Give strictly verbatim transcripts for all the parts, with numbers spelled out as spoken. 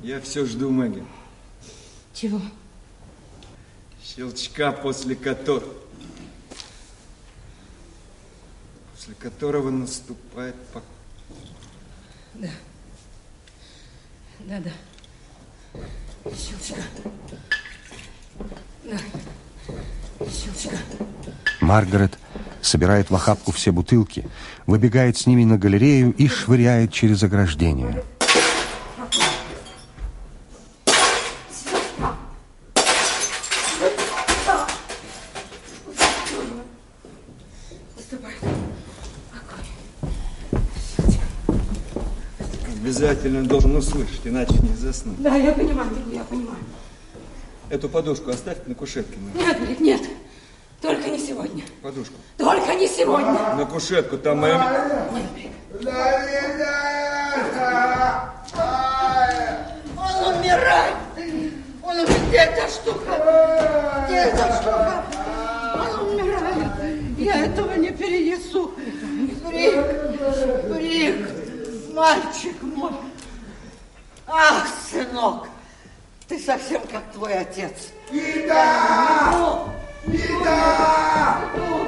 Я все жду, Мэгги. Чего? Щелчка, после которого... После которого наступает покой. Да. Да, да. Щелчка. Да. Щелчка. Маргарет собирает в охапку все бутылки, выбегает с ними на галерею и швыряет через ограждение. Обязательно должен услышать, иначе не заснуть. Да, я понимаю, я понимаю. Эту подушку оставь на кушетке. Нет, Брик, нет. Только не сегодня. Подушку. Только не сегодня. На кушетку, там моя... Нет, Брик. Он умирает. Он умирает. Где эта штука? Где эта штука? Он умирает. Я этого не перенесу. Брик, Брик, мальчик мой. Ах, сынок, ты совсем как твой отец. Нита! Нита!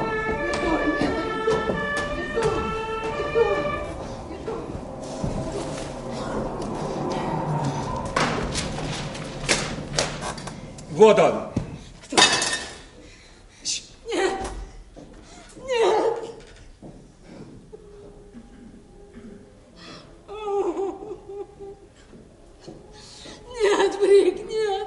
Вот он. Кто? Нет. Нет. Нет, Брик, нет.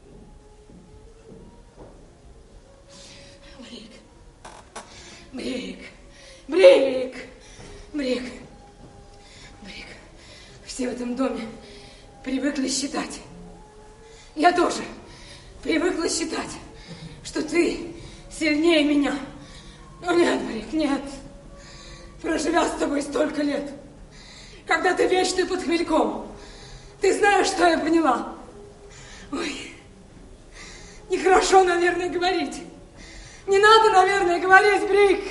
Брик. Брик. Брик. Брик. Брик. Все в этом доме привыкли считать. Я тоже привыкла считать, что ты сильнее меня. Но нет, Брик, нет. Проживя с тобой столько лет, когда ты вечно под хмельком, ты знаешь, что я поняла? Ой, нехорошо, наверное, говорить. Не надо, наверное, говорить, Брик.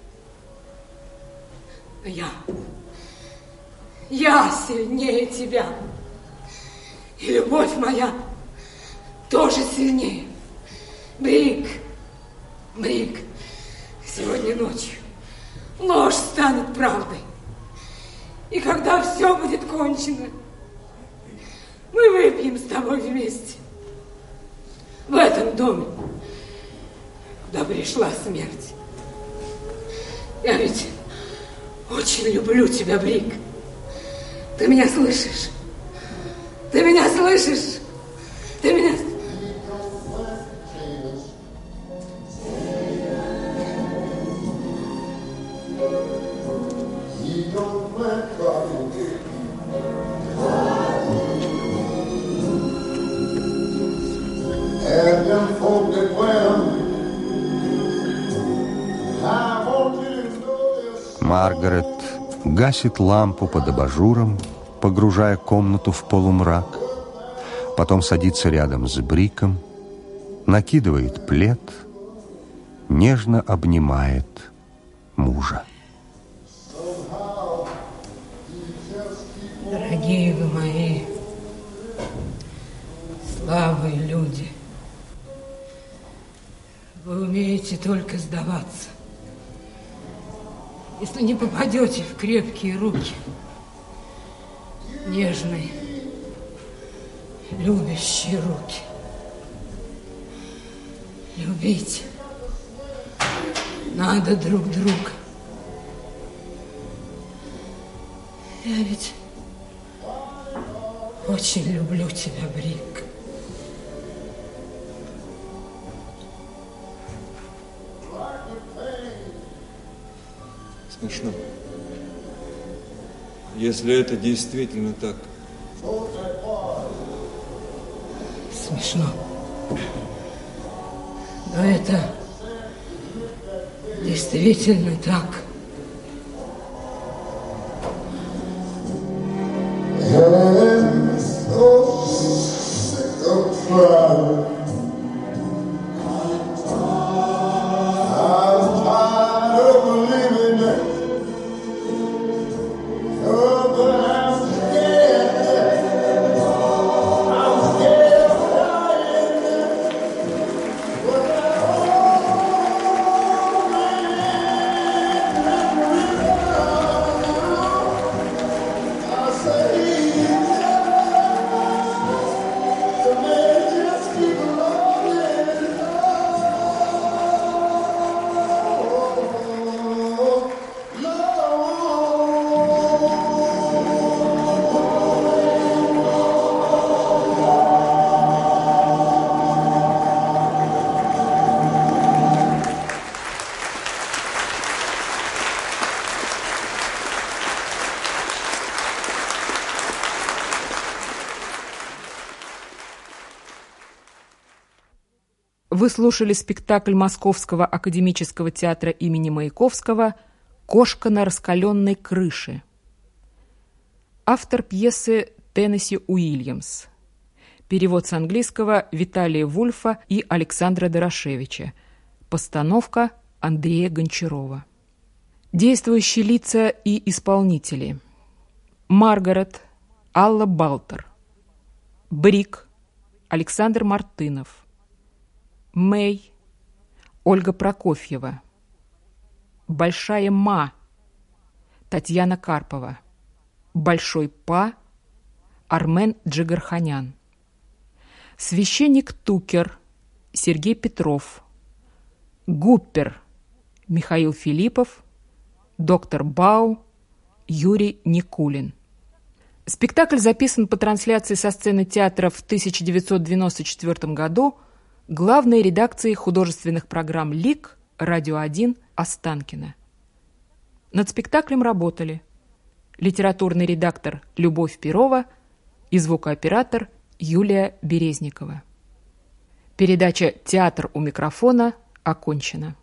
Но я, я сильнее тебя. И любовь моя тоже сильнее. Брик, Брик, сегодня ночью ложь станет правдой. И когда все будет кончено, мы выпьем с тобой вместе. В этом доме, куда пришла смерть. Я ведь очень люблю тебя, Брик. Ты меня слышишь? Ты меня слышишь? Ты меня... Маргарет гасит лампу под абажуром, погружая комнату в полумрак. Потом садится рядом с Бриком, накидывает плед, нежно обнимает мужа. Дорогие вы мои, слабые люди, вы умеете только сдаваться. Если не попадете в крепкие руки, нежные, любящие руки. Любить надо друг друга. Я ведь очень люблю тебя, Брик. Смешно. Если это действительно так. Смешно. Но это действительно так. Вы слушали спектакль Московского академического театра имени Маяковского «Кошка на раскаленной крыше». Автор пьесы Теннесси Уильямс. Перевод с английского Виталия Вульфа и Александра Дорошевича. Постановка Андрея Гончарова. Действующие лица и исполнители. Маргарет Алла Балтер. Брик Александр Мартынов. Мэй Ольга Прокофьева. Большая Ма Татьяна Карпова. Большой Па Армен Джигарханян. Священник Тукер Сергей Петров. Гуппер Михаил Филиппов. Доктор Бау Юрий Никулин. Спектакль записан по трансляции со сцены театра в тысяча девятьсот девяносто четвёртом году главной редакцией художественных программ ЛИК «Радио один» Останкино. Над спектаклем работали литературный редактор Любовь Перова и звукооператор Юлия Березникова. Передача «Театр у микрофона» окончена.